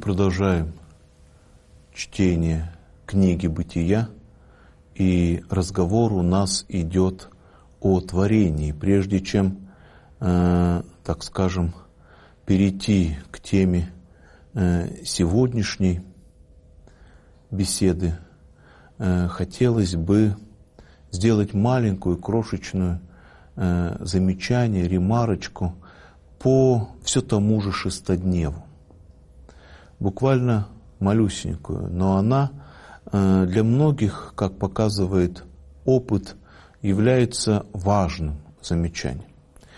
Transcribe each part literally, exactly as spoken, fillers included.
продолжаем чтение книги «Бытия», и разговор у нас идет о творении. Прежде чем, э, так скажем, перейти к теме э, сегодняшней беседы, э, хотелось бы сделать маленькую, крошечную э, замечание, ремарочку по все тому же шестодневу. Буквально малюсенькую, но она э, для многих, как показывает опыт, является важным замечанием.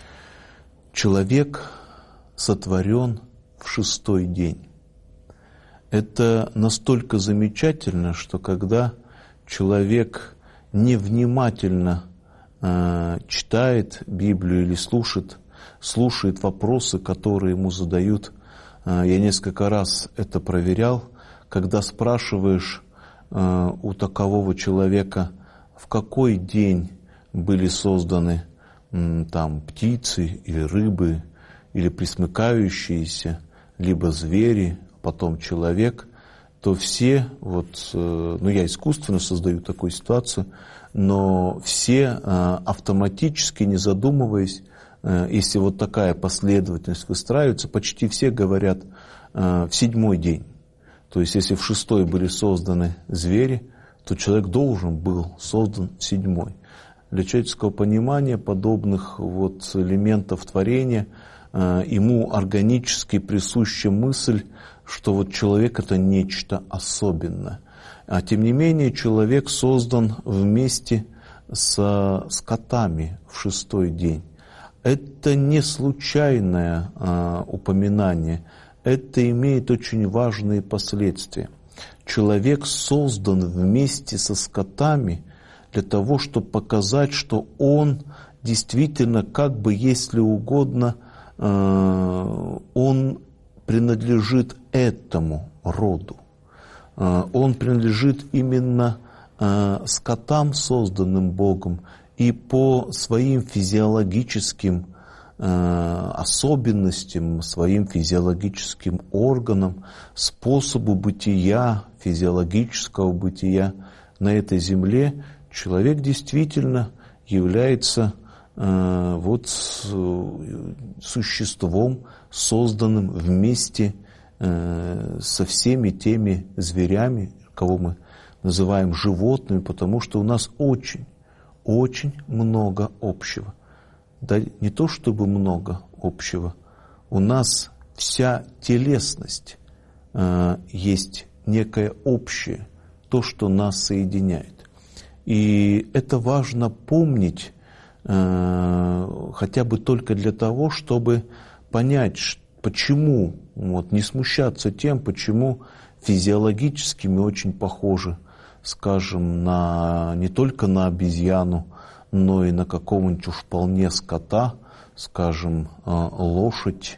Человек сотворен в шестой день. Это настолько замечательно, что когда человек невнимательно э, читает Библию или слушает, слушает вопросы, которые ему задают, э, я несколько раз это проверял, когда спрашиваешь э, у такового человека, в какой день были созданы э, там птицы или рыбы, или пресмыкающиеся, либо звери, потом человек, то все, вот, ну я искусственно создаю такую ситуацию, но все автоматически, не задумываясь, если вот такая последовательность выстраивается, почти все говорят в седьмой день. То есть если в шестой были созданы звери, то человек должен был создан в седьмой. Для человеческого понимания подобных вот элементов творения ему органически присуща мысль, что вот человек — это нечто особенное. А тем не менее человек создан вместе со скотами в шестой день. Это не случайное а, упоминание, это имеет очень важные последствия. Человек создан вместе со скотами для того, чтобы показать, что он действительно, как бы, если угодно, а, он принадлежит этому роду. Он принадлежит именно скотам, созданным Богом, и по своим физиологическим особенностям, своим физиологическим органам, способу бытия, физиологического бытия на этой земле, человек действительно является вот существом, созданным вместе э, со всеми теми зверями, кого мы называем животными, потому что у нас очень, очень много общего. Да не то чтобы много общего, у нас вся телесность э, есть некое общее, то, что нас соединяет. И это важно помнить, э, хотя бы только для того, чтобы понять, почему, вот, не смущаться тем, почему физиологически мы очень похожи, скажем, на, не только на обезьяну, но и на какого-нибудь уж вполне скота, скажем, лошадь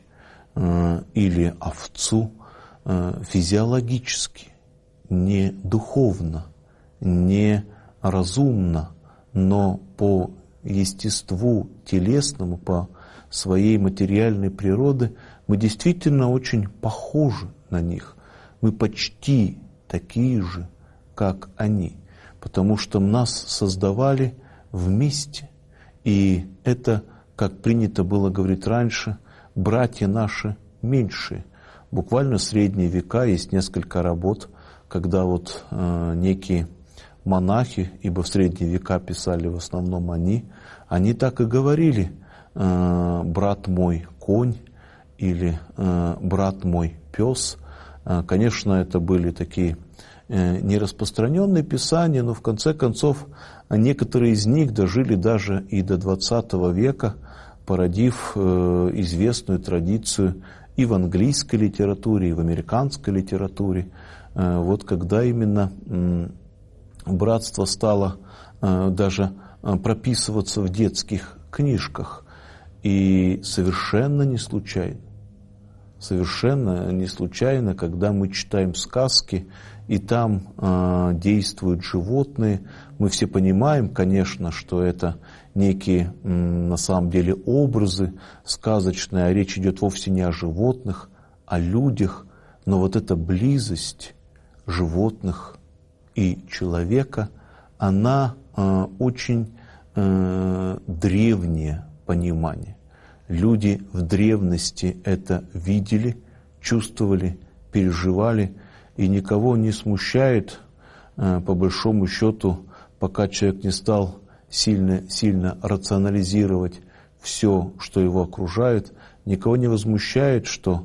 или овцу, физиологически, не духовно, не разумно, но по естеству телесному, по своей материальной природы, мы действительно очень похожи на них. Мы почти такие же, как они, потому что нас создавали вместе. И это, как принято было говорить раньше, братья наши меньшие. Буквально в средние века есть несколько работ, когда вот э, некие монахи, ибо в средние века писали в основном они, они так и говорили: брат мой конь или брат мой пес. Конечно, это были такие нераспространенные писания, но в конце концов некоторые из них дожили даже и до двадцатого века, породив известную традицию и в английской литературе, и в американской литературе. Вот когда именно братство стало даже прописываться в детских книжках. И совершенно не случайно, совершенно не случайно, когда мы читаем сказки, и там э, действуют животные, мы все понимаем, конечно, что это некие э, на самом деле образы сказочные, а речь идет вовсе не о животных, о людях, Но вот эта близость животных и человека, она э, очень э, древнее понимание. Люди в древности это видели, чувствовали, переживали, и никого не смущает, э, по большому счету, пока человек не стал сильно, сильно рационализировать все, что его окружает, никого не возмущает, что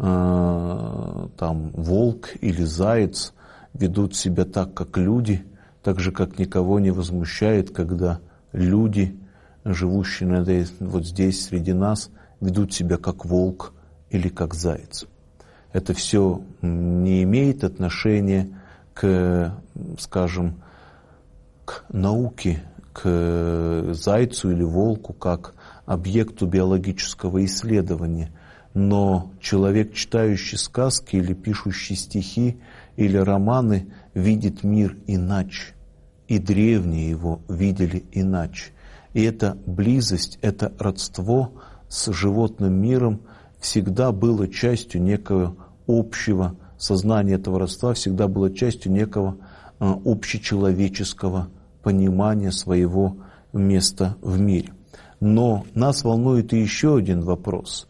э, там волк или заяц ведут себя так, как люди, так же, как никого не возмущает, когда люди, живущие вот здесь среди нас, ведут себя как волк или как заяц. Это все не имеет отношения к, скажем, к науке, к зайцу или волку как объекту биологического исследования. Но человек, читающий сказки или пишущий стихи или романы, видит мир иначе. И древние его видели иначе. И эта близость, это родство с животным миром всегда было частью некого общего сознания этого родства, всегда было частью некого э, общечеловеческого понимания своего места в мире. Но нас волнует и еще один вопрос.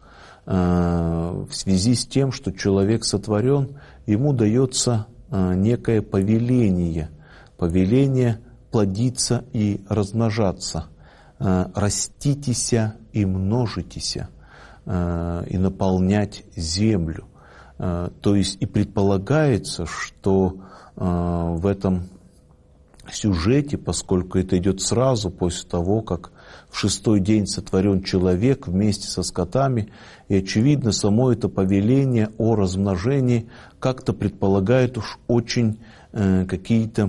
Э, в связи с тем, что человек сотворен, ему дается э, некое повеление, повеление плодиться и размножаться. Раститеся и множитеся, и наполнять землю. То есть и предполагается, что в этом сюжете, поскольку это идет сразу после того, как в шестой день сотворен человек вместе со скотами, и очевидно, само это повеление о размножении как-то предполагает уж очень какие-то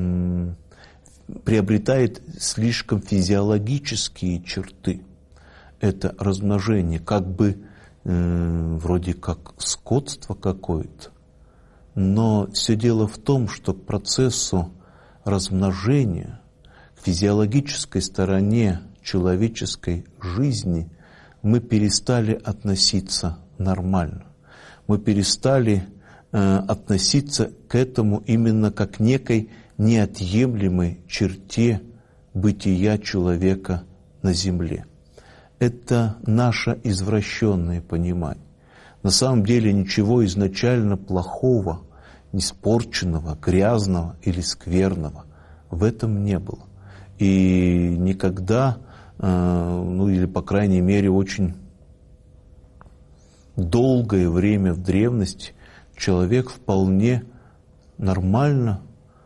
приобретает слишком физиологические черты. Это размножение, как бы э, вроде как скотство какое-то. Но все дело в том, что к процессу размножения, к физиологической стороне человеческой жизни мы перестали относиться нормально. Мы перестали э, относиться к этому именно как некой неотъемлемой черте бытия человека на земле. Это наше извращенное понимание. На самом деле ничего изначально плохого, испорченного, грязного или скверного в этом не было. И никогда, ну или по крайней мере очень долгое время в древности человек вполне нормально,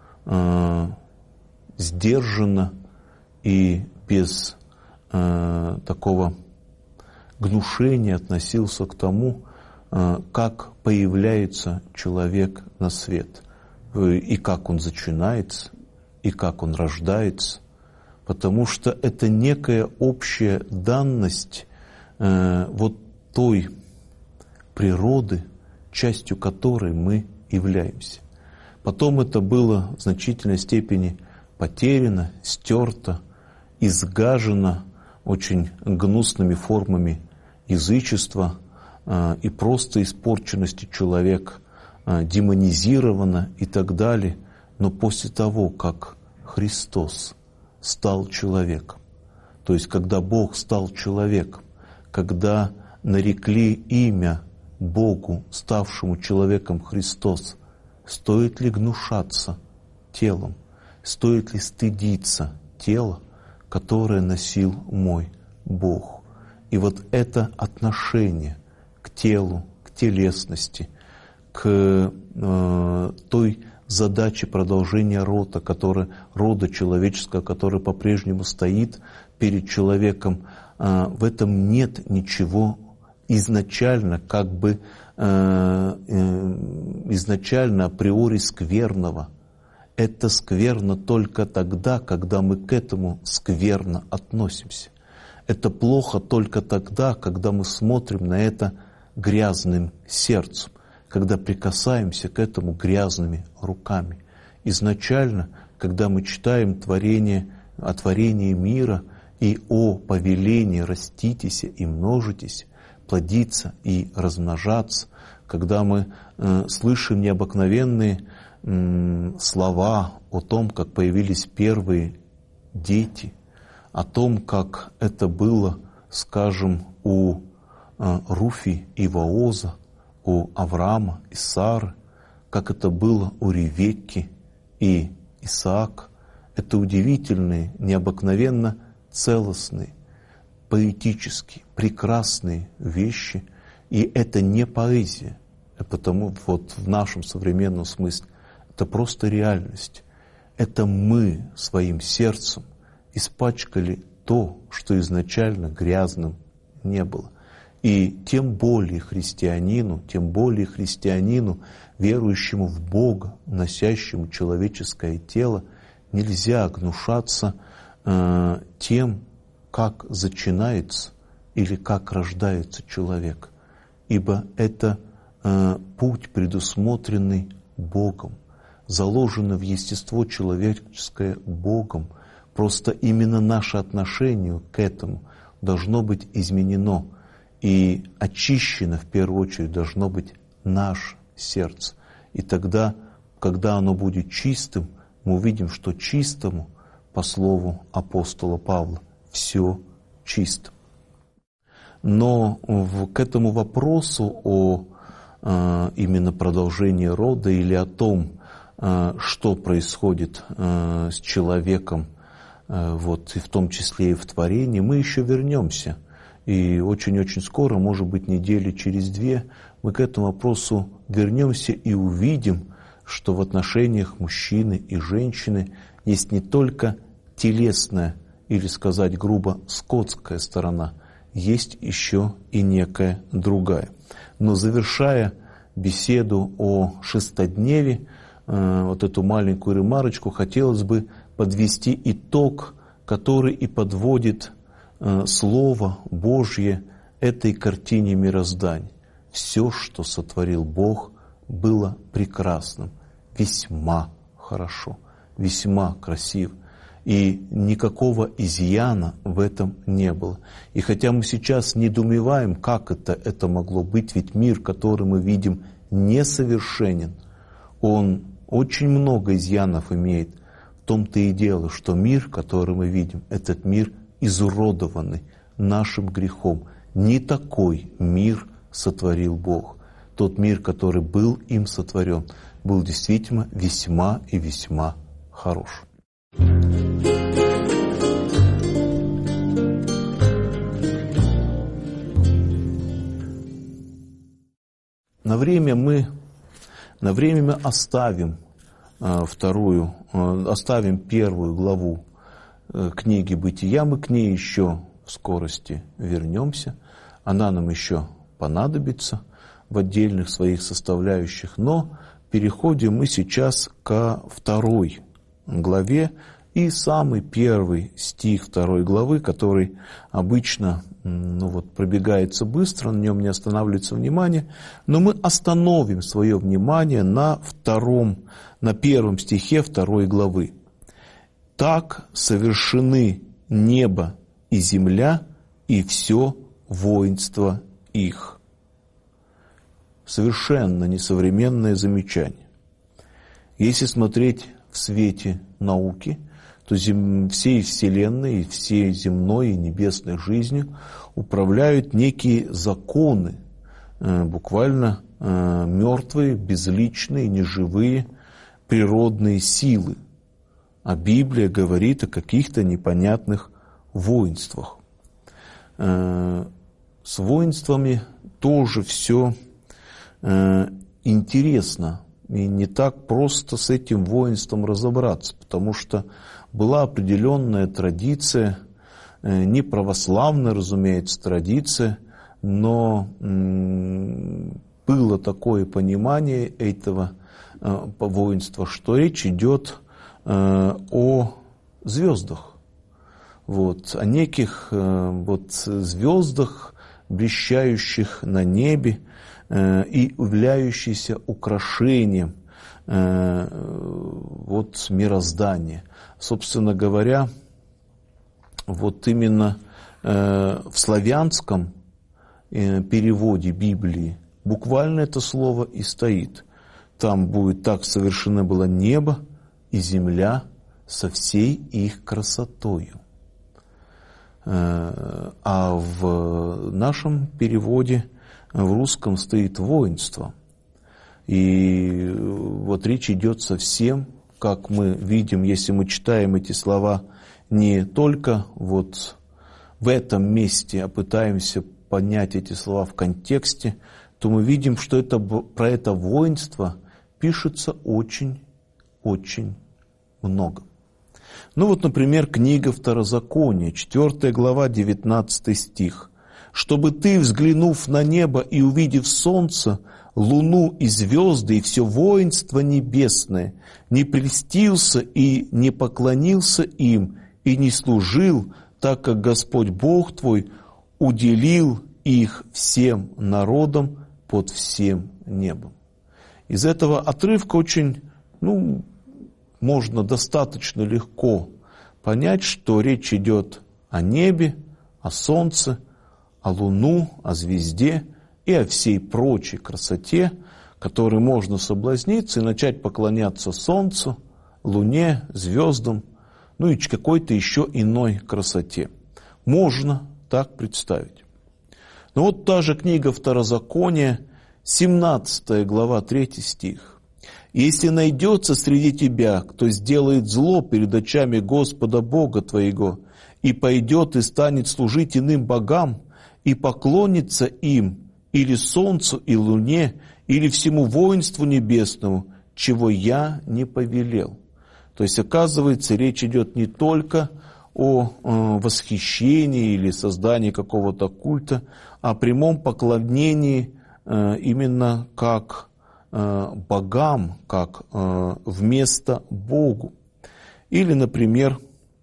сдержанно и без э, такого гнушения относился к тому, э, как появляется человек на свет, и как он зачинается, и как он рождается, потому что это некая общая данность э, вот той природы, частью которой мы являемся. Потом это было в значительной степени потеряно, стерто, изгажено очень гнусными формами язычества э, и просто испорченности человека, э, демонизировано и так далее. Но после того, как Христос стал человеком, то есть когда Бог стал человеком, когда нарекли имя Богу, ставшему человеком Христос, стоит ли гнушаться телом? Стоит ли стыдиться тела, которое носил мой Бог? И вот это отношение к телу, к телесности, к э, той задаче продолжения рода, которая, рода человеческого, который по-прежнему стоит перед человеком, э, в этом нет ничего изначально, как бы э, э, изначально априори скверного. Это скверно только тогда, когда мы к этому скверно относимся. Это плохо только тогда, когда мы смотрим на это грязным сердцем, когда прикасаемся к этому грязными руками. Изначально, когда мы читаем творение, о творении мира и о повелении «раститесь и множитесь», плодиться и размножаться, когда мы слышим необыкновенные слова о том, как появились первые дети, о том, как это было, скажем, у Руфи и Вооза, у Авраама и Сары, как это было у Ревекки и Исаака. Это удивительные, необыкновенно целостные, поэтические, прекрасные вещи. И это не поэзия, а потому вот в нашем современном смысле это просто реальность. Это мы своим сердцем испачкали то, что изначально грязным не было. И тем более христианину, тем более христианину, верующему в Бога, носящему человеческое тело, нельзя гнушаться э, тем, как зачинается или как рождается человек. Ибо это э, путь, предусмотренный Богом, заложенный в естество человеческое Богом. Просто именно наше отношение к этому должно быть изменено. И очищено, в первую очередь, должно быть наше сердце. И тогда, когда оно будет чистым, мы увидим, что чистому, по слову апостола Павла, все чисто. Но в, к этому вопросу о э, именно продолжении рода или о том, э, что происходит э, с человеком, э, вот, и в том числе и в творении, мы еще вернемся. И очень-очень скоро, может быть, недели через две, мы к этому вопросу вернемся и увидим, что в отношениях мужчины и женщины есть не только телесная, или сказать грубо, скотская сторона, есть еще и некая другая. Но завершая беседу о шестодневе, вот эту маленькую ремарочку, хотелось бы подвести итог, который и подводит Слово Божье этой картине мироздания. Все, что сотворил Бог, было прекрасным, весьма хорошо, весьма красиво. И никакого изъяна в этом не было. И хотя мы сейчас недоумеваем, как это, это могло быть, ведь мир, который мы видим, несовершенен, он очень много изъянов имеет. В том-то и дело, что мир, который мы видим, этот мир изуродованный нашим грехом. Не такой мир сотворил Бог. Тот мир, который был им сотворен, был действительно весьма и весьма хорош. На время мы, на время мы оставим э, вторую, э, оставим первую главу э, книги Бытия, мы к ней еще в скорости вернемся, она нам еще понадобится в отдельных своих составляющих, но переходим мы сейчас ко второй главе, и самый первый стих второй главы, который обычно ну вот, пробегается быстро, на нем не останавливается внимание, но мы остановим свое внимание на втором, на первом стихе второй главы. «Так совершены небо и земля, и все воинство их». Совершенно несовременное замечание. Если смотреть в свете науки, то зем... всей Вселенной, всей земной и небесной жизнью управляют некие законы, э, буквально э, мертвые, безличные, неживые, природные силы. А Библия говорит о каких-то непонятных воинствах. Э, с воинствами тоже все э, интересно. И не так просто с этим воинством разобраться, потому что была определенная традиция, не православная, разумеется, традиция, но было такое понимание этого воинства, что речь идет о звездах, вот, о неких вот, звездах, блещающих на небе, и являющийся украшением э, вот, мироздания. Собственно говоря, вот именно э, в славянском э, переводе Библии буквально это слово и стоит. Там будет: так совершено было небо и земля со всей их красотою. А в нашем переводе, в русском, стоит воинство. И вот речь идет совсем, как мы видим, если мы читаем эти слова не только вот в этом месте, а пытаемся понять эти слова в контексте, то мы видим, что это, про это воинство пишется очень-очень много. Ну вот, например, книга Второзакония, четвёртая глава, девятнадцатый стих. «Чтобы ты, взглянув на небо и увидев солнце, луну и звезды, и все воинство небесное, не прельстился и не поклонился им, и не служил, так как Господь Бог твой уделил их всем народам под всем небом». Из этого отрывка очень, ну, можно достаточно легко понять, что речь идет о небе, о солнце, о луну, о звезде и о всей прочей красоте, которой можно соблазниться и начать поклоняться солнцу, луне, звездам, ну и какой-то еще иной красоте. Можно так представить. Но вот та же книга Второзакония, семнадцатая глава, третий стих. «Если найдется среди тебя, кто сделает зло перед очами Господа Бога твоего, и пойдет и станет служить иным богам, и поклонится им, или солнцу и луне, или всему воинству небесному, чего я не повелел». То есть, оказывается, речь идет не только о э, восхищении или создании какого-то культа, а о прямом поклонении э, именно как богам, как вместо Богу. Или, например,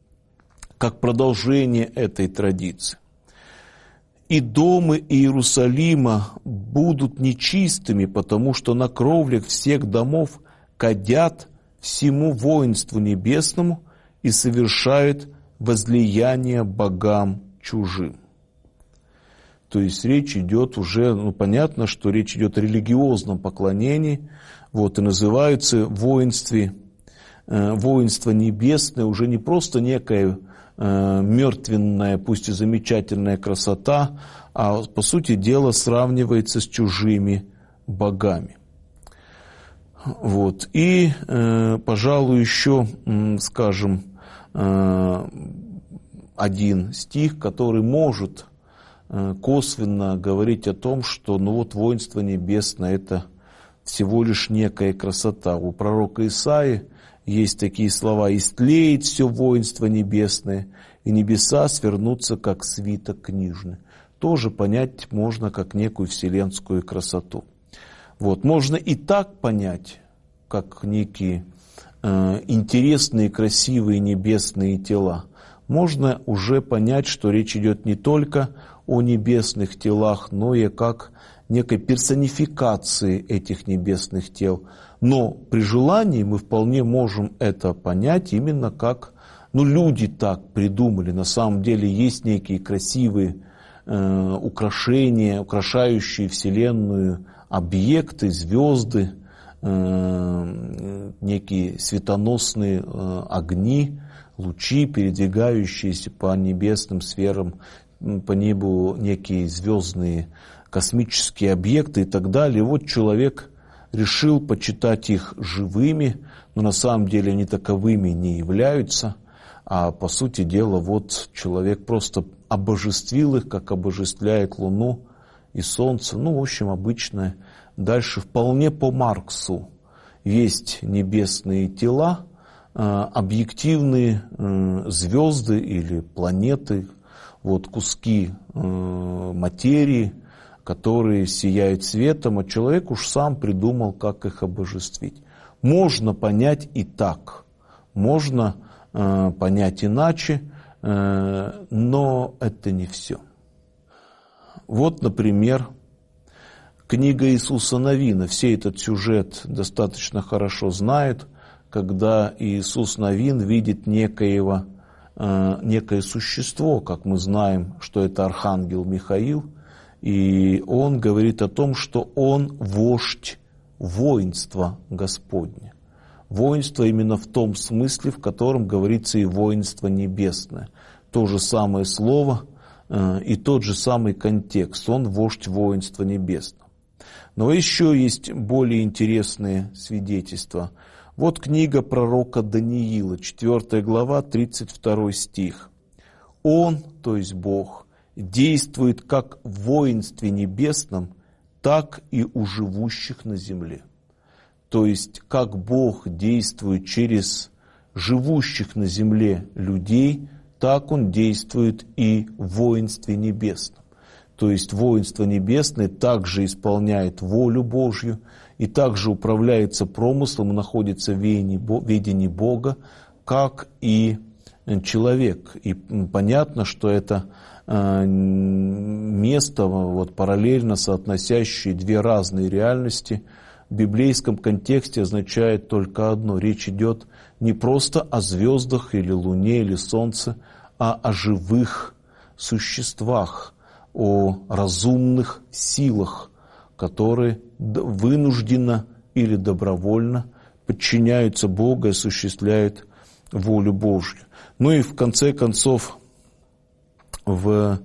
как продолжение этой традиции. «И домы Иерусалима будут нечистыми, потому что на кровлях всех домов кадят всему воинству небесному и совершают возлияние богам чужим». То есть речь идет уже, ну понятно, что речь идет о религиозном поклонении, вот, и называются воинстве, э, воинство небесное уже не просто некая э, мертвенная, пусть и замечательная красота, а по сути дела сравнивается с чужими богами. Вот. И, э, пожалуй, еще, э, скажем, э, один стих, который может косвенно говорить о том, что ну вот воинство небесное — это всего лишь некая красота. У пророка Исаии есть такие слова: «Истлеет все воинство небесное, и небеса свернутся, как свиток книжный». Тоже понять можно как некую вселенскую красоту. Вот. Можно и так понять, как некие э, интересные, красивые небесные тела. Можно уже понять, что речь идет не только о небесных телах, но и как некой персонификации этих небесных тел. Но при желании мы вполне можем это понять именно как, ну, люди так придумали. На самом деле есть некие красивые э, украшения, украшающие Вселенную объекты, звезды, э, некие светоносные э, огни, лучи, передвигающиеся по небесным сферам, по небу некие звездные космические объекты и так далее. И вот человек решил почитать их живыми, но на самом деле они таковыми не являются, а по сути дела вот человек просто обожествил их, как обожествляет Луну и Солнце. Ну, в общем, обычное. Дальше вполне по Марксу есть небесные тела, объективные звезды или планеты, вот куски э, материи, которые сияют светом, а человек уж сам придумал, как их обожествить. Можно понять и так, можно э, понять иначе, э, но это не все. Вот, например, книга Иисуса Навина. Все этот сюжет достаточно хорошо знают, когда Иисус Навин видит некоего некое существо, как мы знаем, что это архангел Михаил, И он говорит о том, что он вождь воинства Господня. Воинство именно в том смысле, в котором говорится и воинство небесное. То же самое слово и тот же самый контекст. Он вождь воинства небесного. Но еще есть более интересные свидетельства. Вот книга пророка Даниила, четвёртая глава, тридцать второй стих. Он, то есть Бог, действует как в воинстве небесном, так и у живущих на земле. То есть, как Бог действует через живущих на земле людей, так Он действует и в воинстве небесном. То есть, воинство небесное также исполняет волю Божью и также управляется промыслом, находится в ведении Бога, как и человек. И понятно, что это место, вот, параллельно соотносящее две разные реальности, в библейском контексте означает только одно. Речь идет не просто о звездах или луне или солнце, а о живых существах, о разумных силах, которые вынужденно или добровольно подчиняются Богу и осуществляют волю Божью. Ну и в конце концов, в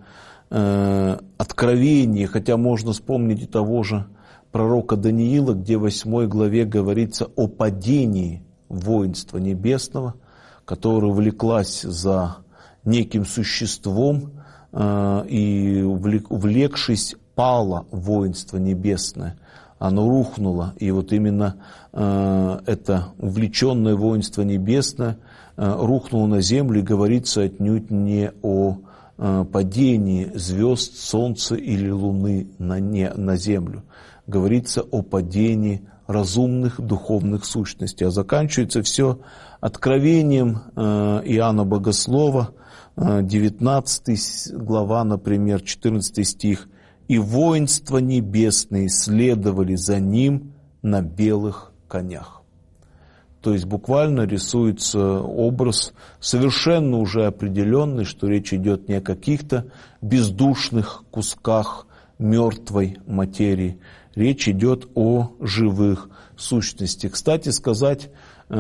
э, Откровении, хотя можно вспомнить и того же пророка Даниила, где в восьмой главе говорится о падении воинства небесного, которое влеклась за неким существом, э, и увлек, увлекшись, пало воинство небесное. Оно рухнуло, и вот именно э, это увлеченное воинство небесное э, рухнуло на землю, и говорится отнюдь не о э, падении звезд, солнца или луны на, не, на землю. Говорится о падении разумных духовных сущностей. А заканчивается все откровением э, Иоанна Богослова, э, девятнадцатая глава, например, четырнадцатый стих. «И воинства небесные следовали за ним на белых конях». То есть буквально рисуется образ совершенно уже определенный, что речь идет не о каких-то бездушных кусках мертвой материи. Речь идет о живых сущностях. Кстати сказать,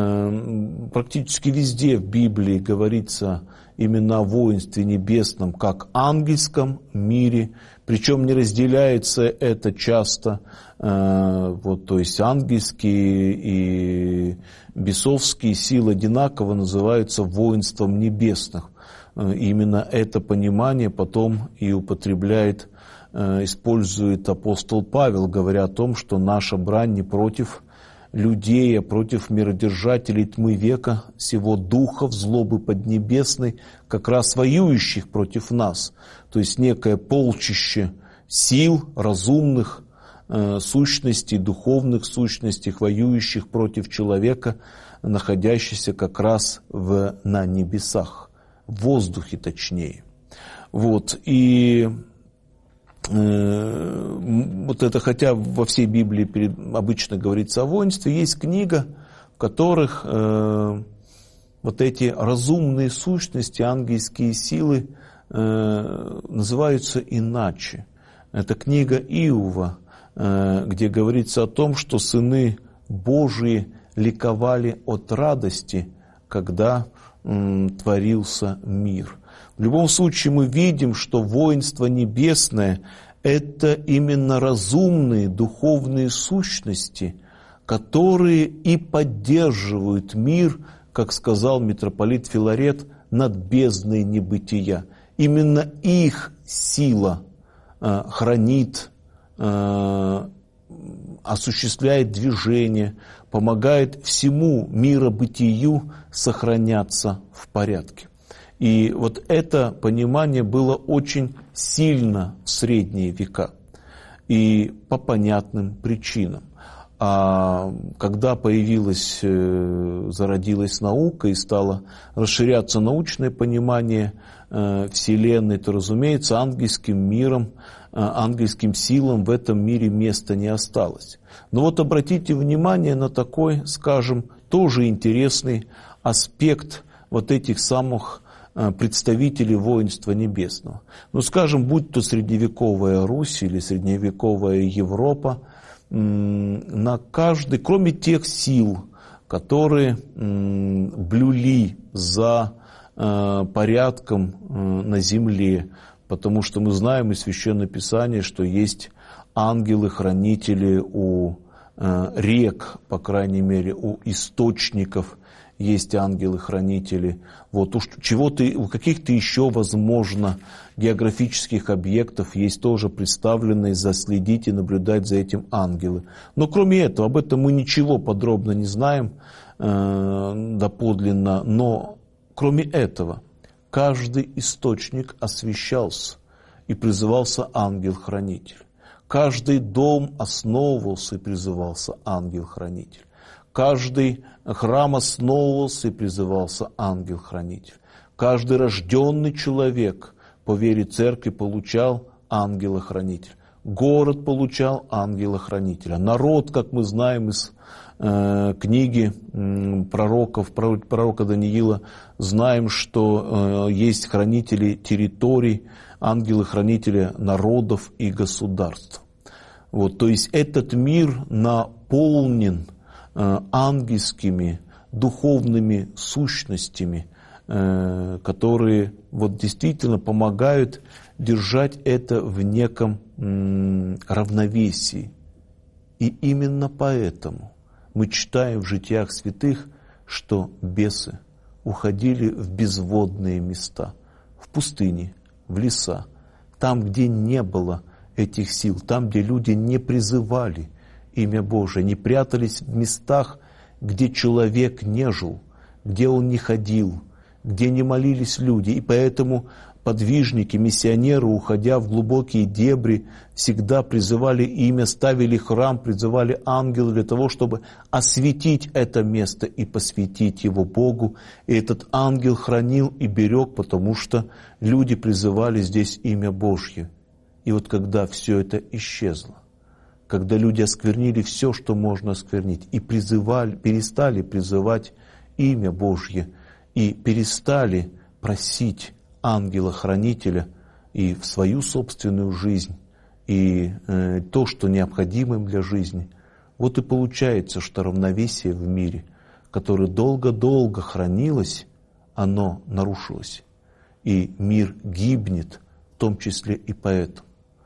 практически везде в Библии говорится именно о воинстве небесном, как ангельском мире, причем не разделяется это часто, вот, то есть ангельские и бесовские силы одинаково называются воинством небесных. Именно это понимание потом и употребляет, использует апостол Павел, говоря о том, что наша брань не против людей, а против миродержателей тьмы века, сего духов злобы поднебесной, как раз воюющих против нас. То есть некое полчище сил, разумных э, сущностей, духовных сущностей, воюющих против человека, находящихся как раз в, на небесах, в воздухе точнее. Вот, и вот это, хотя во всей Библии обычно говорится о воинстве, есть книга, в которых э, вот эти разумные сущности, ангельские силы э, называются иначе. Это книга Иова, э, где говорится о том, что сыны Божии ликовали от радости, когда э, творился мир. В любом случае мы видим, что воинство небесное – это именно разумные духовные сущности, которые и поддерживают мир, как сказал митрополит Филарет, над бездной небытия. Именно их сила э, хранит, э, осуществляет движение, помогает всему миробытию сохраняться в порядке. И вот это понимание было очень сильно в средние века и по понятным причинам. А когда появилась, зародилась наука и стало расширяться научное понимание Вселенной, то, разумеется, ангельским миром, ангельским силам в этом мире места не осталось. Но вот обратите внимание на такой, скажем, тоже интересный аспект вот этих самых представители воинства небесного. Ну, скажем, будь то средневековая Русь или средневековая Европа, на каждый, кроме тех сил, которые блюли за порядком на земле, потому что мы знаем из Священного Писания, что есть ангелы-хранители у рек, по крайней мере, у источников есть ангелы-хранители. Вот уж чего-то, у каких-то еще, возможно, географических объектов есть тоже представленные заследить и наблюдать за этим ангелы. Но кроме этого, об этом мы ничего подробно не знаем э, доподлинно, но кроме этого, каждый источник освещался и призывался ангел-хранитель. Каждый дом основывался и призывался ангел-хранитель. Каждый храм основывался и призывался ангел-хранитель. Каждый рожденный человек по вере церкви получал ангела-хранителя. Город получал ангела-хранителя. Народ, как мы знаем из э, книги э, пророков, пророка Даниила, знаем, что э, есть хранители территорий, ангелы-хранители народов и государств. Вот, то есть этот мир наполнен э, ангельскими духовными сущностями, э, которые вот, действительно помогают держать это в неком э, равновесии. И именно поэтому мы читаем в житиях святых, что бесы уходили в безводные места, в пустыни, в леса, там, где не было этих сил, там, где люди не призывали имя Божие, не прятались в местах, где человек не жил, где он не ходил, где не молились люди. И поэтому подвижники, миссионеры, уходя в глубокие дебри, всегда призывали имя, ставили храм, призывали ангелов для того, чтобы осветить это место и посвятить его Богу. И этот ангел хранил и берег, потому что люди призывали здесь имя Божье. И вот когда все это исчезло, когда люди осквернили все, что можно осквернить, и призывали, перестали призывать имя Божье, и перестали просить ангела-хранителя и в свою собственную жизнь, и э, то, что необходимо им для жизни. Вот и получается, что равновесие в мире, которое долго-долго хранилось, оно нарушилось. И мир гибнет, в том числе и поэтому.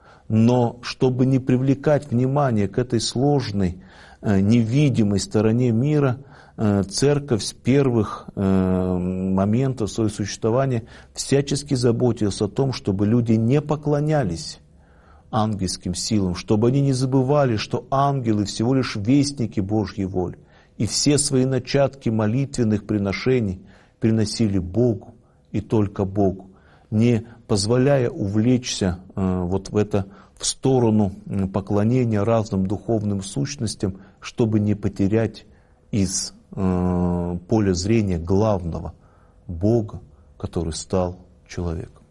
Но чтобы не привлекать внимание к этой сложной, э, невидимой стороне мира, Церковь с первых э, моментов своего существования всячески заботилась о том, чтобы люди не поклонялись ангельским силам, чтобы они не забывали, что ангелы всего лишь вестники Божьей воли, и все свои начатки молитвенных приношений приносили Богу и только Богу, не позволяя увлечься э, вот в это в сторону поклонения разным духовным сущностям, чтобы не потерять из поля зрения главного Бога, который стал человеком.